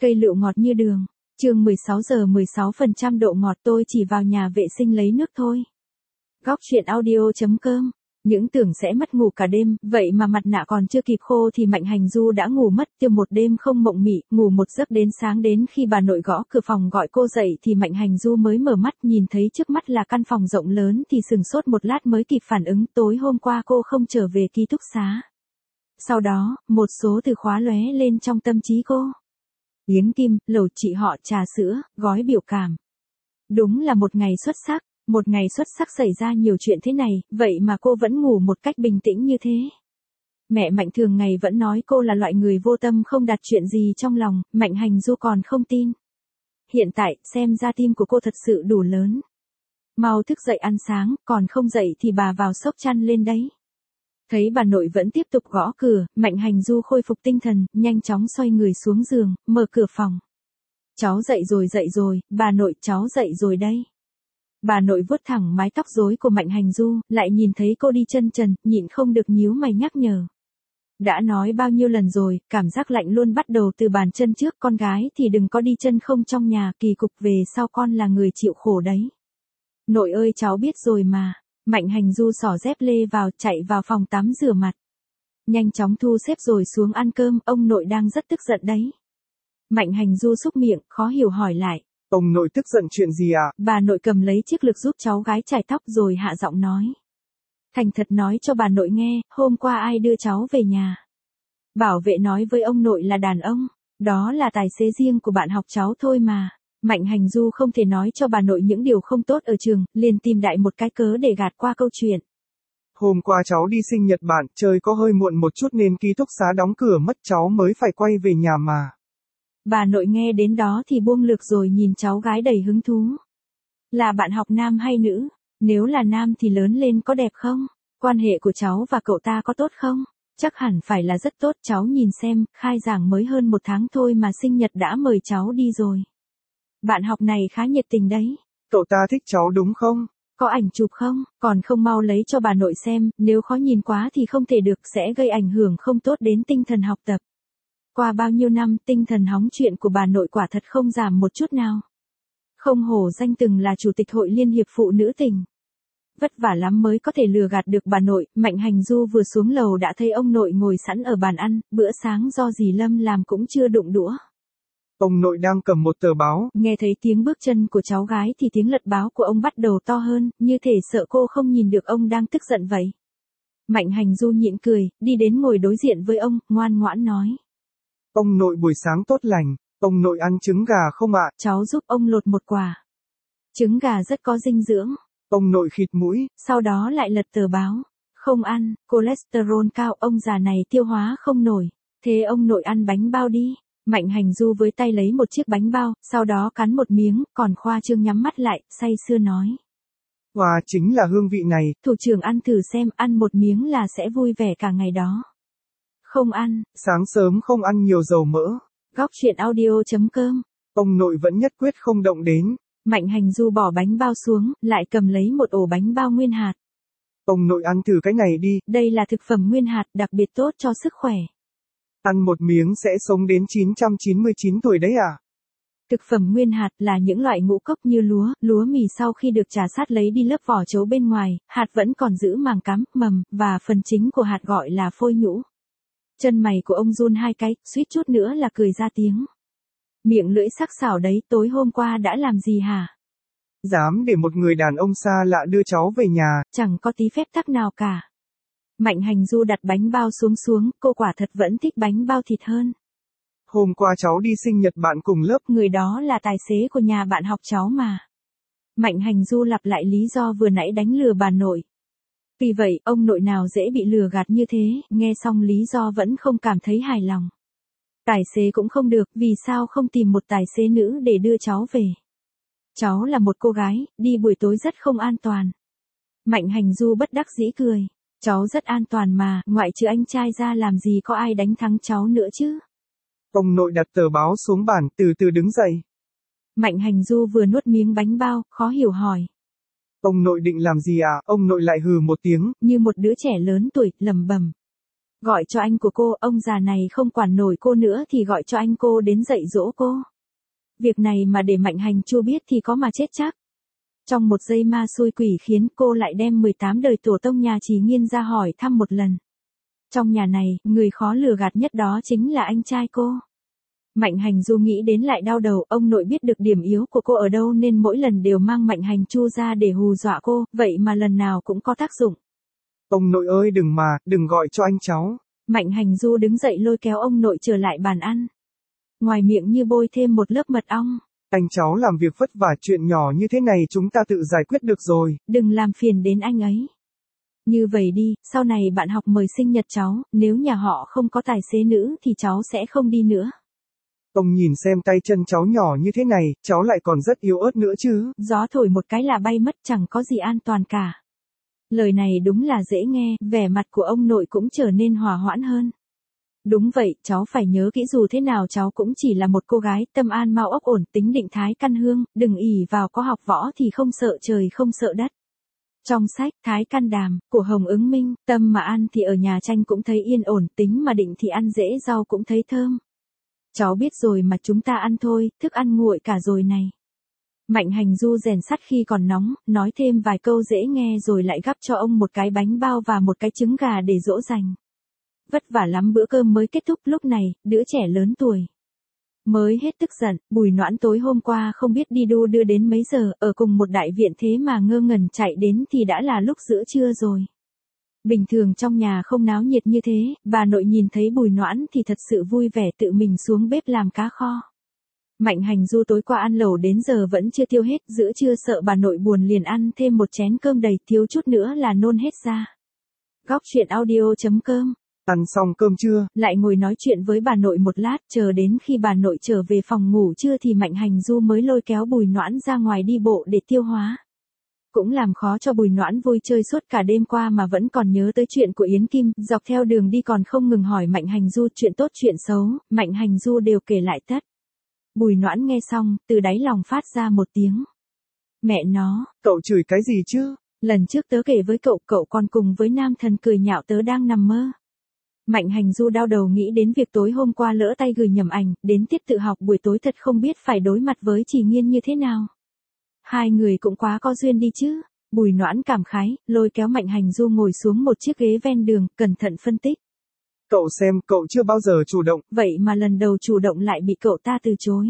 Cây lựu ngọt như đường. Chương 16 giờ 16% độ ngọt, tôi chỉ vào nhà vệ sinh lấy nước thôi. Góc truyện audio.com. Những tưởng sẽ mất ngủ cả đêm, vậy mà mặt nạ còn chưa kịp khô thì Mạnh Hành Du đã ngủ mất tiêu một đêm không mộng mị, ngủ một giấc đến sáng. Đến khi bà nội gõ cửa phòng gọi cô dậy thì Mạnh Hành Du mới mở mắt, nhìn thấy trước mắt là căn phòng rộng lớn thì sừng sốt một lát mới kịp phản ứng, tối hôm qua cô không trở về ký túc xá. Sau đó, một số từ khóa lóe lên trong tâm trí cô. Yến Kim, lầu chị họ, trà sữa, gói biểu cảm. Đúng là một ngày xuất sắc. Một ngày xuất sắc xảy ra nhiều chuyện thế này, vậy mà cô vẫn ngủ một cách bình tĩnh như thế. Mẹ Mạnh thường ngày vẫn nói cô là loại người vô tâm không đặt chuyện gì trong lòng, Mạnh Hành Du còn không tin. Hiện tại, xem ra tim của cô thật sự đủ lớn. Mau thức dậy ăn sáng, còn không dậy thì bà vào xốc chăn lên đấy. Thấy bà nội vẫn tiếp tục gõ cửa, Mạnh Hành Du khôi phục tinh thần, nhanh chóng xoay người xuống giường, mở cửa phòng. Cháu dậy rồi, bà nội, cháu dậy rồi đây. Bà nội vuốt thẳng mái tóc rối của Mạnh Hành Du, lại nhìn thấy cô đi chân trần, nhịn không được nhíu mày nhắc nhở. Đã nói bao nhiêu lần rồi, cảm giác lạnh luôn bắt đầu từ bàn chân trước, con gái thì đừng có đi chân không trong nhà, kỳ cục về sau con là người chịu khổ đấy. Nội ơi, cháu biết rồi mà. Mạnh Hành Du xỏ dép lê vào, chạy vào phòng tắm rửa mặt. Nhanh chóng thu xếp rồi xuống ăn cơm, ông nội đang rất tức giận đấy. Mạnh Hành Du xúc miệng, khó hiểu hỏi lại. Ông nội tức giận chuyện gì ạ? Bà nội cầm lấy chiếc lược giúp cháu gái chải tóc rồi hạ giọng nói. Thành thật nói cho bà nội nghe, hôm qua ai đưa cháu về nhà. Bảo vệ nói với ông nội là đàn ông, đó là tài xế riêng của bạn học cháu thôi mà. Mạnh Hành Du không thể nói cho bà nội những điều không tốt ở trường, liền tìm đại một cái cớ để gạt qua câu chuyện. Hôm qua cháu đi sinh nhật bạn, trời có hơi muộn một chút nên ký túc xá đóng cửa mất, cháu mới phải quay về nhà mà. Bà nội nghe đến đó thì buông lược rồi nhìn cháu gái đầy hứng thú. Là bạn học nam hay nữ? Nếu là nam thì lớn lên có đẹp không? Quan hệ của cháu và cậu ta có tốt không? Chắc hẳn phải là rất tốt, cháu nhìn xem, khai giảng mới hơn 1 tháng thôi mà sinh nhật đã mời cháu đi rồi. Bạn học này khá nhiệt tình đấy. Cậu ta thích cháu đúng không? Có ảnh chụp không? Còn không mau lấy cho bà nội xem, nếu khó nhìn quá thì không thể được, sẽ gây ảnh hưởng không tốt đến tinh thần học tập. Qua bao nhiêu năm, tinh thần hóng chuyện của bà nội quả thật không giảm một chút nào. Không hổ danh từng là chủ tịch hội liên hiệp phụ nữ tỉnh. Vất vả lắm mới có thể lừa gạt được bà nội. Mạnh Hành Du vừa xuống lầu đã thấy ông nội ngồi sẵn ở bàn ăn, bữa sáng do dì Lâm làm cũng chưa đụng đũa. Ông nội đang cầm một tờ báo. Nghe thấy tiếng bước chân của cháu gái thì tiếng lật báo của ông bắt đầu to hơn, như thể sợ cô không nhìn được ông đang tức giận vậy. Mạnh Hành Du nhịn cười, đi đến ngồi đối diện với ông, ngoan ngoãn nói. Ông nội buổi sáng tốt lành, ông nội ăn trứng gà không ạ? Cháu giúp ông lột một quả. Trứng gà rất có dinh dưỡng. Ông nội khịt mũi. Sau đó lại lật tờ báo. Không ăn, cholesterol cao, ông già này tiêu hóa không nổi. Thế ông nội ăn bánh bao đi. Mạnh Hành Du với tay lấy một chiếc bánh bao, sau đó cắn một miếng, còn Khoa Trương nhắm mắt lại, say sưa nói. Wow, chính là hương vị này. Thủ trưởng ăn thử xem, ăn một miếng là sẽ vui vẻ cả ngày đó. Không ăn. Sáng sớm không ăn nhiều dầu mỡ. Góc truyện audio.com. Ông nội vẫn nhất quyết không động đến. Mạnh Hành Du bỏ bánh bao xuống, lại cầm lấy một ổ bánh bao nguyên hạt. Ông nội ăn thử cái này đi. Đây là thực phẩm nguyên hạt đặc biệt tốt cho sức khỏe. Ăn một miếng sẽ sống đến 999 tuổi đấy à? Thực phẩm nguyên hạt là những loại ngũ cốc như lúa mì sau khi được trà sát lấy đi lớp vỏ trấu bên ngoài, hạt vẫn còn giữ màng cắm, mầm, và phần chính của hạt gọi là phôi nhũ. Chân mày của ông run 2 cái, suýt chút nữa là cười ra tiếng. Miệng lưỡi sắc sảo đấy, tối hôm qua đã làm gì hả? Dám để một người đàn ông xa lạ đưa cháu về nhà. Chẳng có tí phép tắc nào cả. Mạnh Hành Du đặt bánh bao xuống, cô quả thật vẫn thích bánh bao thịt hơn. Hôm qua cháu đi sinh nhật bạn cùng lớp. Người đó là tài xế của nhà bạn học cháu mà. Mạnh Hành Du lặp lại lý do vừa nãy đánh lừa bà nội. Vì vậy, ông nội nào dễ bị lừa gạt như thế, nghe xong lý do vẫn không cảm thấy hài lòng. Tài xế cũng không được, vì sao không tìm một tài xế nữ để đưa cháu về? Cháu là một cô gái, đi buổi tối rất không an toàn. Mạnh Hành Du bất đắc dĩ cười. Cháu rất an toàn mà, ngoại trừ anh trai ra làm gì có ai đánh thắng cháu nữa chứ? Ông nội đặt tờ báo xuống bàn, từ từ đứng dậy. Mạnh Hành Du vừa nuốt miếng bánh bao, khó hiểu hỏi. Ông nội định làm gì à? Ông nội lại hừ một tiếng. Như một đứa trẻ lớn tuổi, lẩm bẩm. Gọi cho anh của cô, ông già này không quản nổi cô nữa thì gọi cho anh cô đến dạy dỗ cô. Việc này mà để Mạnh Hành Chu biết thì có mà chết chắc. Trong một giây ma xui quỷ khiến cô lại đem 18 đời tổ tông nhà Trì Nghiên ra hỏi thăm một lần. Trong nhà này, người khó lừa gạt nhất đó chính là anh trai cô. Mạnh Hành Du nghĩ đến lại đau đầu, ông nội biết được điểm yếu của cô ở đâu nên mỗi lần đều mang Mạnh Hành Chu ra để hù dọa cô, vậy mà lần nào cũng có tác dụng. Ông nội ơi đừng gọi cho anh cháu. Mạnh Hành Du đứng dậy lôi kéo ông nội trở lại bàn ăn. Ngoài miệng như bôi thêm một lớp mật ong. Anh cháu làm việc vất vả, chuyện nhỏ như thế này chúng ta tự giải quyết được rồi. Đừng làm phiền đến anh ấy. Như vậy đi, sau này bạn học mời sinh nhật cháu, nếu nhà họ không có tài xế nữ thì cháu sẽ không đi nữa. Ông nhìn xem tay chân cháu nhỏ như thế này, cháu lại còn rất yếu ớt nữa chứ. Gió thổi một cái là bay mất, chẳng có gì an toàn cả. Lời này đúng là dễ nghe, vẻ mặt của ông nội cũng trở nên hòa hoãn hơn. Đúng vậy, cháu phải nhớ kỹ dù thế nào cháu cũng chỉ là một cô gái, tâm an mau ốc ổn, tính định thái căn hương, đừng ỷ vào có học võ thì không sợ trời không sợ đất. Trong sách Thái Căn Đàm của Hồng Ứng Minh, tâm mà ăn thì ở nhà tranh cũng thấy yên ổn, tính mà định thì ăn dễ rau cũng thấy thơm. Cháu biết rồi mà, chúng ta ăn thôi, thức ăn nguội cả rồi này. Mạnh Hành Du rèn sắt khi còn nóng, nói thêm vài câu dễ nghe rồi lại gắp cho ông một cái bánh bao và một cái trứng gà để dỗ dành. Vất vả lắm bữa cơm mới kết thúc, lúc này, đứa trẻ lớn tuổi mới hết tức giận. Bùi Noãn tối hôm qua không biết đi đu đưa đến mấy giờ, ở cùng một đại viện thế mà ngơ ngẩn chạy đến thì đã là lúc giữa trưa rồi. Bình thường trong nhà không náo nhiệt như thế, bà nội nhìn thấy Bùi Noãn thì thật sự vui vẻ tự mình xuống bếp làm cá kho. Mạnh Hành Du tối qua ăn lẩu đến giờ vẫn chưa tiêu hết, giữa trưa sợ bà nội buồn liền ăn thêm một chén cơm đầy, thiếu chút nữa là nôn hết ra. Góc truyện audio.com. Ăn xong cơm chưa? Lại ngồi nói chuyện với bà nội một lát, chờ đến khi bà nội trở về phòng ngủ trưa thì Mạnh Hành Du mới lôi kéo Bùi Noãn ra ngoài đi bộ để tiêu hóa. Cũng làm khó cho Bùi Noãn vui chơi suốt cả đêm qua mà vẫn còn nhớ tới chuyện của Yến Kim, dọc theo đường đi còn không ngừng hỏi Mạnh Hành Du chuyện tốt chuyện xấu, Mạnh Hành Du đều kể lại tất. Bùi Noãn nghe xong, từ đáy lòng phát ra một tiếng. Mẹ nó. Cậu chửi cái gì chứ? Lần trước tớ kể với cậu, cậu còn cùng với nam thần cười nhạo tớ đang nằm mơ. Mạnh Hành Du đau đầu nghĩ đến việc tối hôm qua lỡ tay gửi nhầm ảnh, đến tiết tự học buổi tối thật không biết phải đối mặt với Trì Nghiên như thế nào. Hai người cũng quá có duyên đi chứ. Bùi Noãn cảm khái, lôi kéo Mạnh Hành Du ngồi xuống một chiếc ghế ven đường, cẩn thận phân tích. Cậu xem, cậu chưa bao giờ chủ động. Vậy mà lần đầu chủ động lại bị cậu ta từ chối.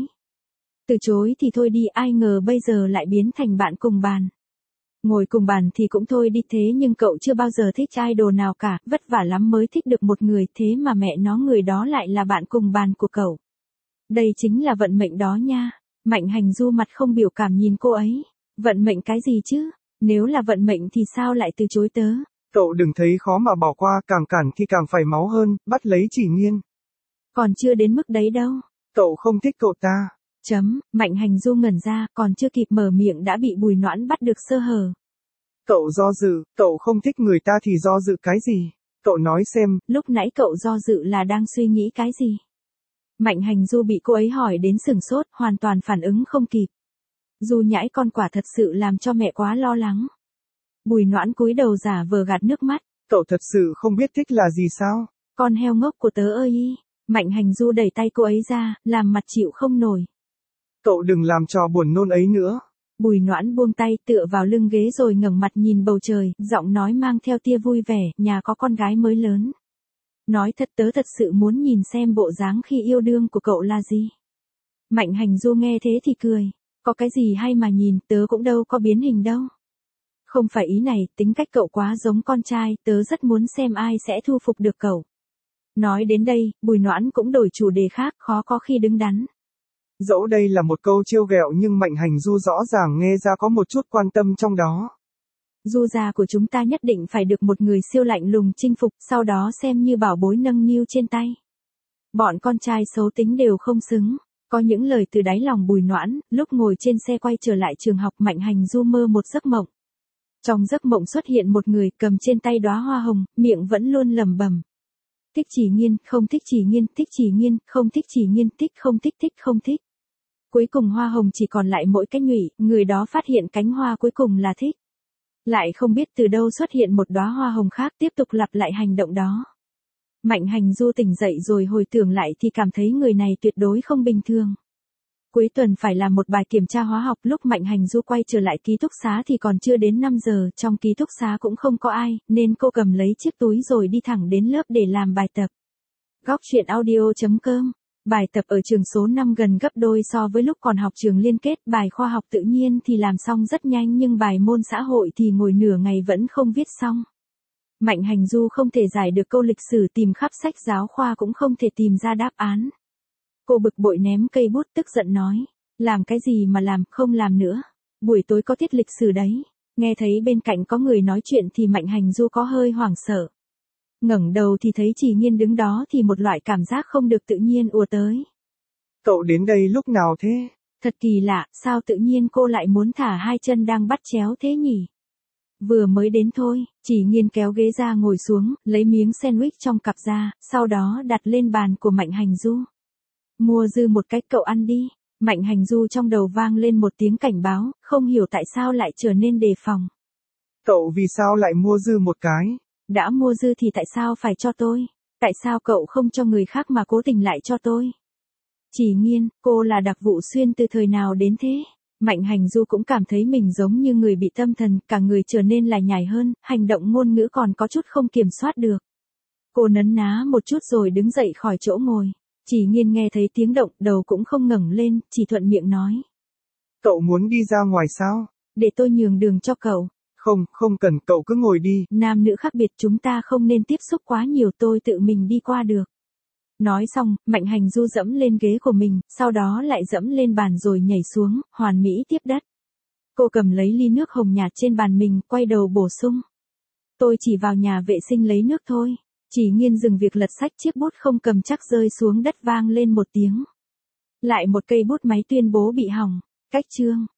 Từ chối thì thôi đi, ai ngờ bây giờ lại biến thành bạn cùng bàn. Ngồi cùng bàn thì cũng thôi đi, thế nhưng cậu chưa bao giờ thích idol nào cả, vất vả lắm mới thích được một người, thế mà mẹ nó người đó lại là bạn cùng bàn của cậu. Đây chính là vận mệnh đó nha. Mạnh Hành Du mặt không biểu cảm nhìn cô ấy. Vận mệnh cái gì chứ? Nếu là vận mệnh thì sao lại từ chối tớ? Cậu đừng thấy khó mà bỏ qua, càng cản thì càng phải máu hơn, bắt lấy Trì Nghiên. Còn chưa đến mức đấy đâu. Cậu không thích cậu ta. Mạnh Hành Du ngẩn ra, còn chưa kịp mở miệng đã bị Bùi Noãn bắt được sơ hở. Cậu do dự, cậu không thích người ta thì do dự cái gì? Cậu nói xem. Lúc nãy cậu do dự là đang suy nghĩ cái gì? Mạnh Hành Du bị cô ấy hỏi đến sửng sốt, hoàn toàn phản ứng không kịp. Du nhãi con quả thật sự làm cho mẹ quá lo lắng. Bùi Noãn cúi đầu giả vờ gạt nước mắt. Cậu thật sự không biết thích là gì sao? Con heo ngốc của tớ ơi y. Mạnh Hành Du đẩy tay cô ấy ra, làm mặt chịu không nổi. Cậu đừng làm trò buồn nôn ấy nữa. Bùi Noãn buông tay tựa vào lưng ghế rồi ngẩng mặt nhìn bầu trời, giọng nói mang theo tia vui vẻ, nhà có con gái mới lớn. Nói thật tớ thật sự muốn nhìn xem bộ dáng khi yêu đương của cậu là gì. Mạnh Hành Du nghe thế thì cười. Có cái gì hay mà nhìn, tớ cũng đâu có biến hình đâu. Không phải ý này, tính cách cậu quá giống con trai, tớ rất muốn xem ai sẽ thu phục được cậu. Nói đến đây, Bùi Noãn cũng đổi chủ đề khác, khó có khi đứng đắn. Dẫu đây là một câu trêu ghẹo nhưng Mạnh Hành Du rõ ràng nghe ra có một chút quan tâm trong đó. Du già của chúng ta nhất định phải được một người siêu lạnh lùng chinh phục, sau đó xem như bảo bối nâng niu trên tay. Bọn con trai xấu tính đều không xứng. Có những lời từ đáy lòng Bùi Noãn, lúc ngồi trên xe quay trở lại trường học Mạnh Hành Du mơ một giấc mộng. Trong giấc mộng xuất hiện một người cầm trên tay đóa hoa hồng, miệng vẫn luôn lẩm bẩm. Thích Trì Nghiên, không thích Trì Nghiên, thích Trì Nghiên, không thích Trì Nghiên, thích không thích thích không thích. Cuối cùng hoa hồng chỉ còn lại mỗi cái nhụy, người đó phát hiện cánh hoa cuối cùng là thích. Lại không biết từ đâu xuất hiện một đóa hoa hồng khác tiếp tục lặp lại hành động đó. Mạnh Hành Du tỉnh dậy rồi hồi tưởng lại thì cảm thấy người này tuyệt đối không bình thường. Cuối tuần phải làm một bài kiểm tra hóa học, lúc Mạnh Hành Du quay trở lại ký túc xá thì còn chưa đến 5 giờ, trong ký túc xá cũng không có ai, nên cô cầm lấy chiếc túi rồi đi thẳng đến lớp để làm bài tập. Góc truyện audio.com. Bài tập ở trường số 5 gần gấp đôi so với lúc còn học trường liên kết, bài khoa học tự nhiên thì làm xong rất nhanh nhưng bài môn xã hội thì ngồi nửa ngày vẫn không viết xong. Mạnh Hành Du không thể giải được câu lịch sử, tìm khắp sách giáo khoa cũng không thể tìm ra đáp án. Cô bực bội ném cây bút, tức giận nói, làm cái gì mà làm, không làm nữa. Buổi tối có tiết lịch sử đấy. Nghe thấy bên cạnh có người nói chuyện thì Mạnh Hành Du có hơi hoảng sợ. Ngẩng đầu thì thấy Chỉ Nghiên đứng đó thì một loại cảm giác không được tự nhiên ùa tới. Cậu đến đây lúc nào thế? Thật kỳ lạ, sao tự nhiên cô lại muốn thả hai chân đang bắt chéo thế nhỉ? Vừa mới đến thôi, Chỉ Nghiên kéo ghế ra ngồi xuống, lấy miếng sandwich trong cặp ra, sau đó đặt lên bàn của Mạnh Hành Du. Mua dư một cái, cậu ăn đi. Mạnh Hành Du trong đầu vang lên một tiếng cảnh báo, không hiểu tại sao lại trở nên đề phòng. Cậu vì sao lại mua dư một cái? Đã mua dư thì tại sao phải cho tôi? Tại sao cậu không cho người khác mà cố tình lại cho tôi? Chỉ Nghiên, cô là đặc vụ xuyên từ thời nào đến thế? Mạnh Hành Du cũng cảm thấy mình giống như người bị tâm thần, cả người trở nên lải nhải hơn, hành động ngôn ngữ còn có chút không kiểm soát được. Cô nấn ná một chút rồi đứng dậy khỏi chỗ ngồi. Chỉ Nghiên nghe thấy tiếng động, đầu cũng không ngẩng lên, chỉ thuận miệng nói. Cậu muốn đi ra ngoài sao? Để tôi nhường đường cho cậu. Không cần, cậu cứ ngồi đi. Nam nữ khác biệt, chúng ta không nên tiếp xúc quá nhiều, tôi tự mình đi qua được. Nói xong, Mạnh Hành Du dẫm lên ghế của mình, sau đó lại dẫm lên bàn rồi nhảy xuống, hoàn mỹ tiếp đất. Cô cầm lấy ly nước hồng nhạt trên bàn mình, quay đầu bổ sung. Tôi chỉ vào nhà vệ sinh lấy nước thôi. Chỉ Nghiên dừng việc lật sách, chiếc bút không cầm chắc rơi xuống đất vang lên một tiếng. Lại một cây bút máy tuyên bố bị hỏng. Cách chương.